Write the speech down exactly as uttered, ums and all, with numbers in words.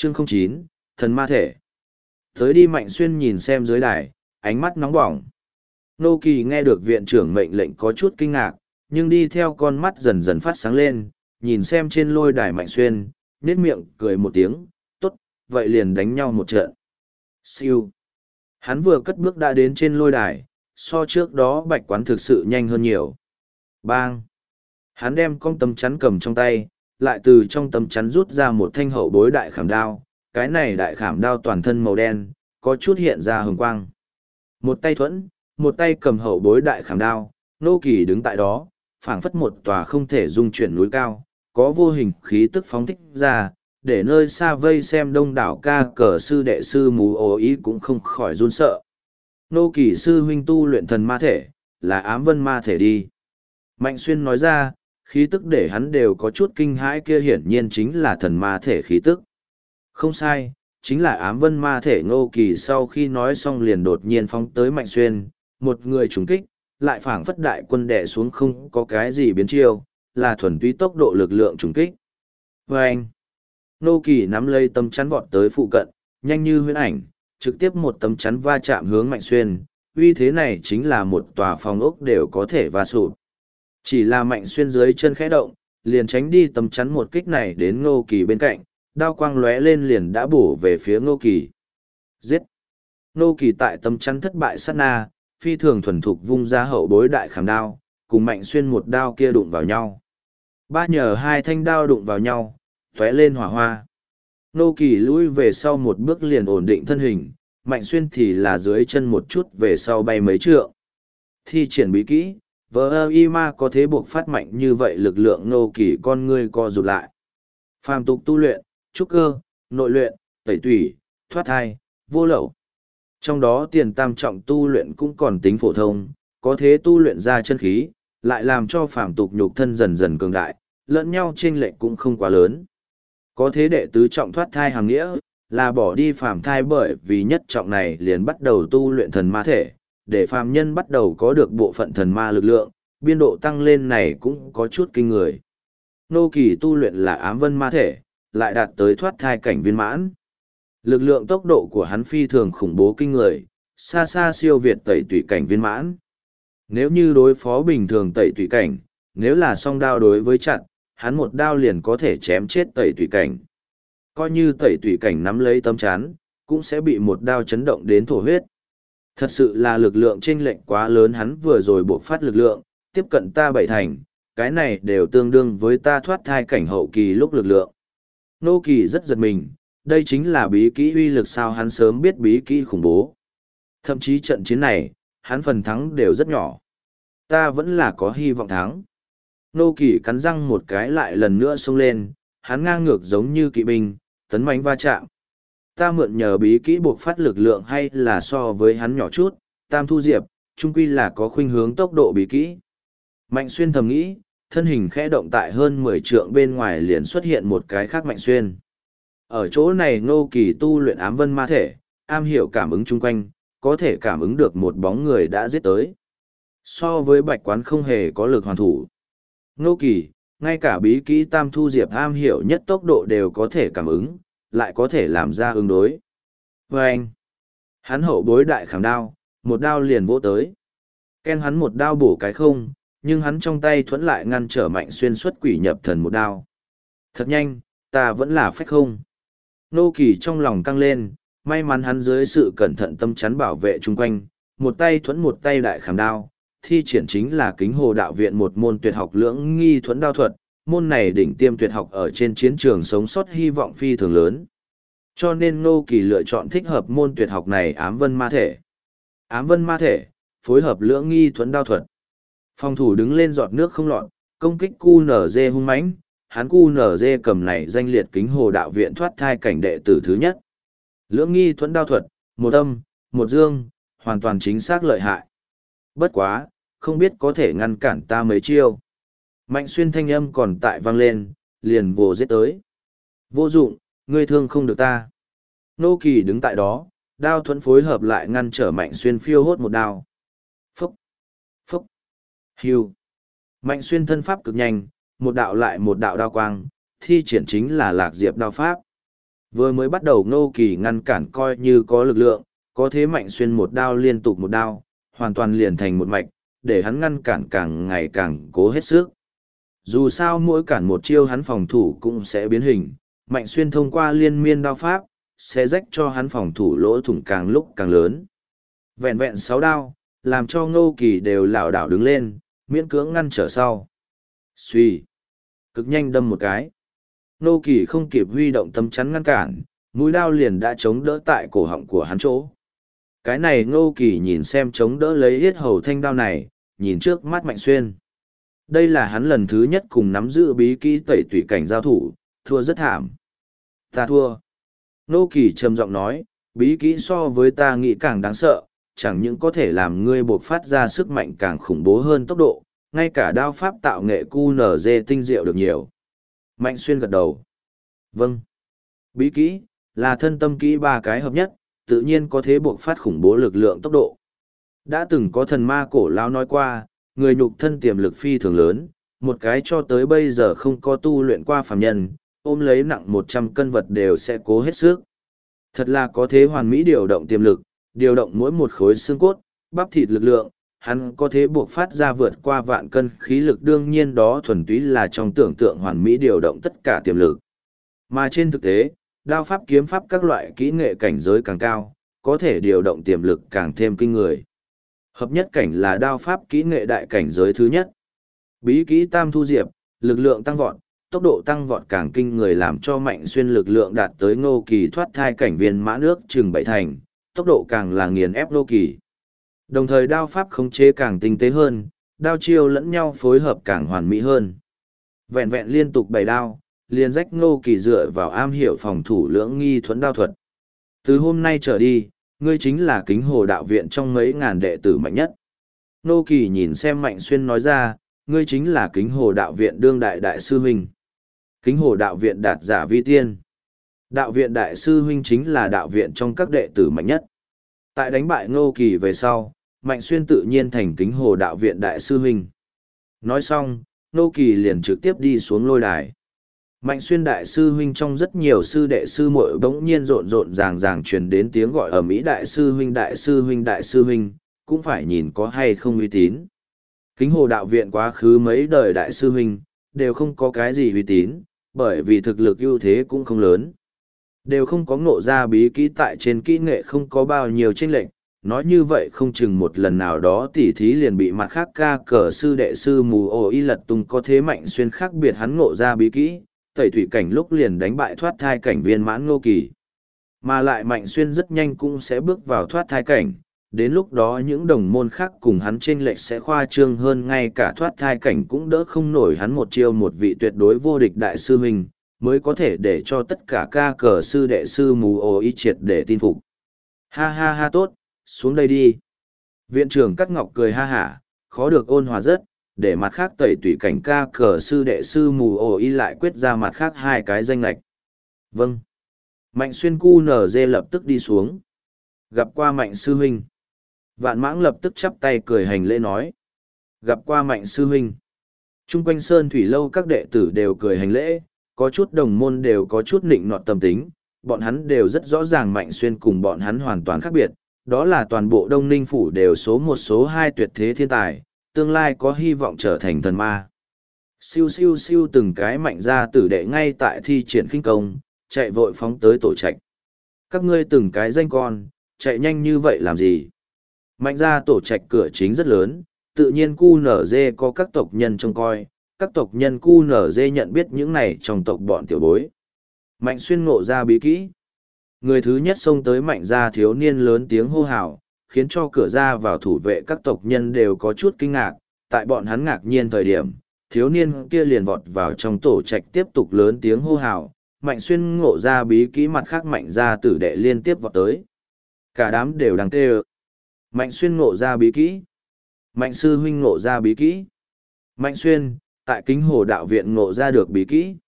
Chương không chín, thần ma thể. Tới đi Mạnh Xuyên nhìn xem dưới đài, ánh mắt nóng bỏng. Nô Kỳ nghe được viện trưởng mệnh lệnh có chút kinh ngạc, nhưng đi theo con mắt dần dần phát sáng lên, nhìn xem trên lôi đài Mạnh Xuyên, nét miệng cười một tiếng, tốt, vậy liền đánh nhau một trận. Siêu. Hắn vừa cất bước đã đến trên lôi đài, so trước đó Bạch Quán thực sự nhanh hơn nhiều. Bang. Hắn đem con tấm chắn cầm trong tay, lại từ trong tấm chắn rút ra một thanh hậu bối đại khảm đao. Cái này đại khảm đao toàn thân màu đen, có chút hiện ra hừng quang. Một tay thuẫn, một tay cầm hậu bối đại khảm đao, Nô Kỳ đứng tại đó, phảng phất một tòa không thể dung chuyển núi cao, có vô hình khí tức phóng thích ra, để nơi xa vây xem đông đảo ca cờ sư đệ sư mù ồ ý cũng không khỏi run sợ. Nô Kỳ sư huynh tu luyện thần ma thể, là ám vân ma thể đi. Mạnh Xuyên nói ra, khí tức để hắn đều có chút kinh hãi, kia hiển nhiên chính là thần ma thể khí tức. Không sai, chính là ám vân ma thể. Ngô Kỳ sau khi nói xong liền đột nhiên phóng tới Mạnh Xuyên, một người trùng kích, lại phảng phất đại quân đè xuống không có cái gì biến chiêu, là thuần túy tốc độ lực lượng trùng kích. Và anh, Ngô Kỳ nắm lấy tấm chắn vọt tới phụ cận, nhanh như huyễn ảnh, trực tiếp một tấm chắn va chạm hướng Mạnh Xuyên, uy thế này chính là một tòa phòng ốc đều có thể va sụp. Chỉ là Mạnh Xuyên dưới chân khẽ động, liền tránh đi tấm chắn một kích này đến Ngô Kỳ bên cạnh, đao quang lóe lên liền đã bổ về phía Ngô Kỳ. Giết! Ngô Kỳ tại tấm chắn thất bại sát na, phi thường thuần thục vung ra hậu bối đại khảm đao, cùng Mạnh Xuyên một đao kia đụng vào nhau. Ba nhờ hai thanh đao đụng vào nhau, tóe lên hỏa hoa. Ngô Kỳ lùi về sau một bước liền ổn định thân hình, Mạnh Xuyên thì là dưới chân một chút về sau bay mấy trượng. Thi triển bí kỹ, vờ y ma có thế buộc phát mạnh như vậy, lực lượng Ngô Kỳ con ngươi co rụt lại. Phàm tục tu luyện, trúc cơ, nội luyện, tẩy tủy, thoát thai, vô lậu. Trong đó tiền tam trọng tu luyện cũng còn tính phổ thông, có thế tu luyện ra chân khí, lại làm cho phàm tục nhục thân dần dần cường đại, lẫn nhau chênh lệch cũng không quá lớn. Có thế đệ tứ trọng thoát thai hàng nghĩa, là bỏ đi phàm thai, bởi vì nhất trọng này liền bắt đầu tu luyện thần ma thể, để phàm nhân bắt đầu có được bộ phận thần ma lực lượng, biên độ tăng lên này cũng có chút kinh người. Nô Kỳ tu luyện là ám vân ma thể, lại đạt tới thoát thai cảnh viên mãn. Lực lượng tốc độ của hắn phi thường khủng bố kinh người, xa xa siêu việt tẩy tủy cảnh viên mãn. Nếu như đối phó bình thường tẩy tủy cảnh, nếu là song đao đối với chặn, hắn một đao liền có thể chém chết tẩy tủy cảnh. Coi như tẩy tủy cảnh nắm lấy tấm chắn, cũng sẽ bị một đao chấn động đến thổ huyết. Thật sự là lực lượng chênh lệch quá lớn, hắn vừa rồi buộc phát lực lượng, tiếp cận ta bảy thành, cái này đều tương đương với ta thoát thai cảnh hậu kỳ lúc lực lượng. Nô Kỳ rất giật mình, đây chính là bí kỹ uy lực sao, hắn sớm biết bí kỹ khủng bố. Thậm chí trận chiến này, hắn phần thắng đều rất nhỏ. Ta vẫn là có hy vọng thắng. Nô Kỳ cắn răng một cái lại lần nữa xông lên, hắn ngang ngược giống như kỵ binh, tấn mãnh va chạm. Ta mượn nhờ bí kỹ buộc phát lực lượng hay là so với hắn nhỏ chút, Tam Thu Diệp, chung quy là có khuynh hướng tốc độ bí kỹ. Mạnh Xuyên thầm nghĩ, thân hình khẽ động tại hơn mười trượng bên ngoài liền xuất hiện một cái khác Mạnh Xuyên. Ở chỗ này Ngô Kỳ tu luyện ám vân ma thể, am hiểu cảm ứng chung quanh, có thể cảm ứng được một bóng người đã giết tới. So với Bạch Quán không hề có lực hoàn thủ. Ngô Kỳ, ngay cả bí kỹ Tam Thu Diệp am hiểu nhất tốc độ đều có thể cảm ứng, lại có thể làm ra ứng đối. Và anh, hắn hậu bối đại khảm đao, một đao liền vỗ tới. Ken hắn một đao bổ cái không, nhưng hắn trong tay thuẫn lại ngăn trở Mạnh Xuyên xuất quỷ nhập thần một đao. Thật nhanh, ta vẫn là phách không. Nô Kỳ trong lòng căng lên, may mắn hắn dưới sự cẩn thận tâm chắn bảo vệ chung quanh, một tay thuẫn một tay đại khảm đao, thi triển chính là Kính Hồ Đạo Viện một môn tuyệt học lưỡng nghi thuẫn đao thuật, môn này đỉnh tiêm tuyệt học ở trên chiến trường sống sót hy vọng phi thường lớn. Cho nên Nô Kỳ lựa chọn thích hợp môn tuyệt học này ám vân ma thể. Ám vân ma thể, phối hợp lưỡng nghi thuẫn đao thuật. Phòng thủ đứng lên giọt nước không lọt, công kích cu nở dê hung mãnh, hắn cu nở dê cầm này danh liệt Kính Hồ Đạo Viện thoát thai cảnh đệ tử thứ nhất. Lưỡng nghi thuẫn đao thuật, một âm, một dương, hoàn toàn chính xác lợi hại. Bất quá, không biết có thể ngăn cản ta mấy chiêu. Mạnh Xuyên thanh âm còn tại vang lên, liền vồ giết tới. Vô dụng, ngươi thương không được ta. Nô Kỳ đứng tại đó, đao thuẫn phối hợp lại ngăn trở Mạnh Xuyên phiêu hốt một đao. Phúc, phúc, hiu. Mạnh Xuyên thân pháp cực nhanh, một đạo lại một đạo đao quang, thi triển chính là Lạc Diệp đao pháp. Vừa mới bắt đầu Ngô Kỳ ngăn cản coi như có lực lượng, có thế Mạnh Xuyên một đao liên tục một đao, hoàn toàn liền thành một mạch, để hắn ngăn cản càng ngày càng cố hết sức. Dù sao mỗi cản một chiêu hắn phòng thủ cũng sẽ biến hình, Mạnh Xuyên thông qua liên miên đao pháp, sẽ rách cho hắn phòng thủ lỗ thủng càng lúc càng lớn. Vẹn vẹn sáu đao, làm cho Ngô Kỳ đều lảo đảo đứng lên, miễn cưỡng ngăn trở sau. Xuy, cực nhanh đâm một cái. Ngô Kỳ không kịp huy động tấm chắn ngăn cản, mũi đao liền đã chống đỡ tại cổ họng của hắn chỗ. Cái này Ngô Kỳ nhìn xem chống đỡ lấy yết hầu thanh đao này, nhìn trước mắt Mạnh Xuyên. Đây là hắn lần thứ nhất cùng nắm giữ bí kỹ tẩy tủy cảnh giao thủ, thua rất thảm. Ta thua. Ngô Kỳ trầm giọng nói, bí kỹ so với ta nghĩ càng đáng sợ, chẳng những có thể làm ngươi buộc phát ra sức mạnh càng khủng bố hơn tốc độ, ngay cả đao pháp tạo nghệ cu nở dê tinh diệu được nhiều. Mạnh Xuyên gật đầu. Vâng. Bí kỹ, là thân tâm kỹ ba cái hợp nhất, tự nhiên có thể buộc phát khủng bố lực lượng tốc độ. Đã từng có thần ma cổ lão nói qua, người nhục thân tiềm lực phi thường lớn, một cái cho tới bây giờ không có tu luyện qua phàm nhân, ôm lấy nặng một trăm cân vật đều sẽ cố hết sức. Thật là có thế hoàn mỹ điều động tiềm lực, điều động mỗi một khối xương cốt, bắp thịt lực lượng, hắn có thể buộc phát ra vượt qua vạn cân khí lực, đương nhiên đó thuần túy là trong tưởng tượng hoàn mỹ điều động tất cả tiềm lực. Mà trên thực tế, đao pháp kiếm pháp các loại kỹ nghệ cảnh giới càng cao, có thể điều động tiềm lực càng thêm kinh người. Hợp nhất cảnh là đao pháp kỹ nghệ đại cảnh giới thứ nhất. Bí kỹ tam thu diệp, lực lượng tăng vọt, tốc độ tăng vọt càng kinh người, làm cho Mạnh Xuyên lực lượng đạt tới Ngô Kỳ thoát thai cảnh viên mãn ước chừng bảy thành, tốc độ càng là nghiền ép Ngô Kỳ. Đồng thời đao pháp khống chế càng tinh tế hơn, đao chiêu lẫn nhau phối hợp càng hoàn mỹ hơn. Vẹn vẹn liên tục bảy đao, liền rách Ngô Kỳ dựa vào am hiểu phòng thủ lưỡng nghi thuẫn đao thuật. Từ hôm nay trở đi, ngươi chính là Kính Hồ đạo viện trong mấy ngàn đệ tử mạnh nhất. Ngô Kỳ nhìn xem Mạnh Xuyên nói ra, ngươi chính là Kính Hồ đạo viện đương đại đại sư huynh. Kính Hồ đạo viện đạt giả vi tiên. Đạo viện đại sư huynh chính là đạo viện trong các đệ tử mạnh nhất. Tại đánh bại Ngô Kỳ về sau, Mạnh Xuyên tự nhiên thành Kính Hồ đạo viện đại sư huynh. Nói xong, Ngô Kỳ liền trực tiếp đi xuống lôi đài. Mạnh Xuyên đại sư huynh trong rất nhiều sư đệ sư muội bỗng nhiên rộn rộn ràng ràng truyền đến tiếng gọi ở Mỹ đại sư huynh đại sư huynh đại sư huynh, cũng phải nhìn có hay không uy tín. Kính Hồ đạo viện quá khứ mấy đời đại sư huynh, đều không có cái gì uy tín, bởi vì thực lực ưu thế cũng không lớn. Đều không có ngộ ra bí kỹ, tại trên kỹ nghệ không có bao nhiêu chênh lệch, nói như vậy không chừng một lần nào đó tỉ thí liền bị mặt khác ca cờ sư đệ sư mù ồ y lật tung, có thế Mạnh Xuyên khác biệt hắn ngộ ra bí kỹ, tẩy thủy cảnh lúc liền đánh bại thoát thai cảnh viên mãn Ngô Kỳ. Mà lại Mạnh Xuyên rất nhanh cũng sẽ bước vào thoát thai cảnh, đến lúc đó những đồng môn khác cùng hắn chênh lệch sẽ khoa trương hơn, ngay cả thoát thai cảnh cũng đỡ không nổi hắn một chiêu, một vị tuyệt đối vô địch đại sư huynh, mới có thể để cho tất cả ca cờ sư đệ sư mù ồ y triệt để tin phục. Ha ha ha, tốt, xuống đây đi. Viện trưởng Cắt Ngọc cười ha hả, khó được ôn hòa rất, để mặt khác tẩy tủy cảnh ca cờ sư đệ sư mù ồ y lại quyết ra mặt khác hai cái danh lệch. Vâng. Mạnh Xuyên cu nở dê lập tức đi xuống. Gặp qua Mạnh sư huynh. Vạn Mãng lập tức chắp tay cười hành lễ nói. Gặp qua Mạnh sư huynh. Trung quanh Sơn Thủy Lâu các đệ tử đều cười hành lễ, có chút đồng môn đều có chút nịnh nọt tâm tính, bọn hắn đều rất rõ ràng Mạnh Xuyên cùng bọn hắn hoàn toàn khác biệt, đó là toàn bộ Đông Ninh Phủ đều số một số hai tuyệt thế thiên tài, tương lai có hy vọng trở thành thần ma. Siêu siêu siêu, từng cái Mạnh gia tử đệ ngay tại thi triển khinh công, chạy vội phóng tới tổ trạch. Các ngươi từng cái danh con, chạy nhanh như vậy làm gì? Mạnh gia tổ trạch cửa chính rất lớn, tự nhiên cu nở dê có các tộc nhân trông coi, các tộc nhân cu nở dê nhận biết những này trong tộc bọn tiểu bối. Mạnh Xuyên ngộ ra bí kỹ. Người thứ nhất xông tới Mạnh gia thiếu niên lớn tiếng hô hào, khiến cho cửa ra vào thủ vệ các tộc nhân đều có chút kinh ngạc. Tại bọn hắn ngạc nhiên thời điểm, thiếu niên kia liền vọt vào trong tổ trạch tiếp tục lớn tiếng hô hào. Mạnh Xuyên ngộ ra bí kỹ, mặt khác Mạnh gia tử đệ liên tiếp vọt tới. Cả đám đều đang tê ơ. Mạnh Xuyên ngộ ra bí kỹ. Mạnh sư huynh ngộ ra bí kỹ. Mạnh Xuyên, tại Kính Hồ đạo viện ngộ ra được bí kỹ.